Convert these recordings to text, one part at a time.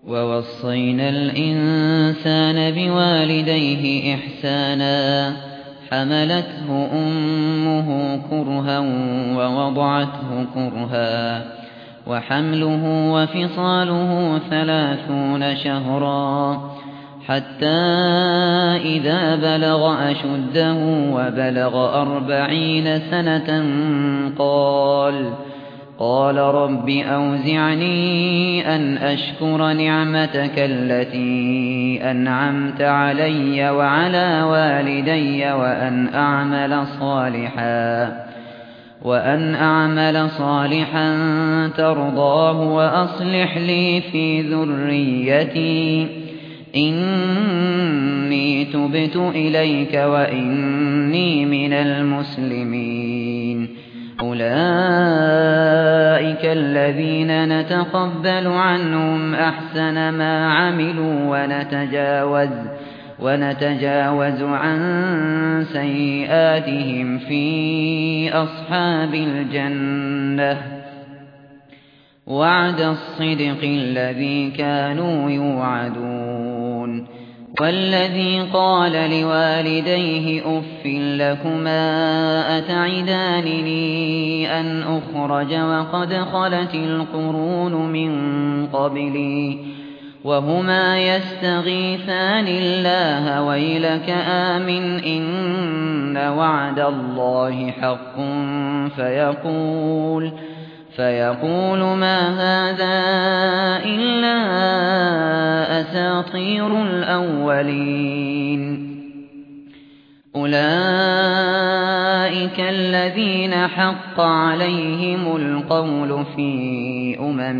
ووصينا الإنسان بوالديه إحسانا حملته أمه كرها ووضعته كرها وحمله وفصاله 30 شهرا حتى إذا بلغ أشده وبلغ 40 سنة قال رب أوزعني أن أشكر نعمتك التي أنعمت علي وعلى والدي وأن أعمل صالحا ترضاه وأصلح لي في ذريتي إني تبت إليك وإني من المسلمين أولئك الذين نتقبل عنهم أحسن ما عملوا ونتجاوز عن سيئاتهم في أصحاب الجنة وعد الصدق الذي كانوا يوعدون والذي قال لوالديه أف لكما أتعدانني أن أخرج وقد خلت القرون من قبلي وهما يستغيثان الله ويلك آمن إن وعد الله حق فيقول ما هذا إلا أساطير الأولين أولئك الذين حق عليهم القول في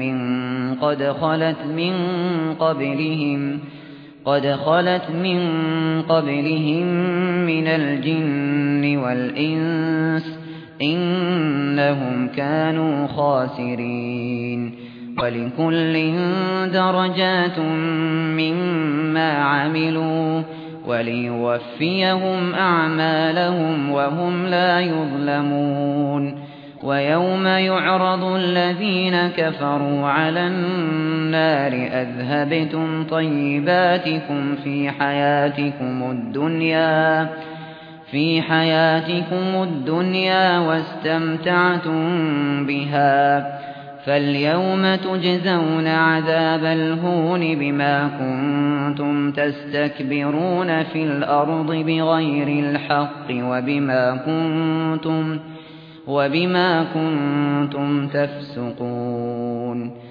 قد خلت من قبلهم من الجن والإنس إنهم كانوا خاسرين ولكل درجات مما عملوا وليوفيهم أعمالهم وهم لا يظلمون ويوم يعرض الذين كفروا على النار أذهبتم طيباتكم في حياتكم الدنيا واستمتعتم بها فاليوم تجزون عذاب الهون بما كنتم تستكبرون في الأرض بغير الحق وبما كنتم تفسقون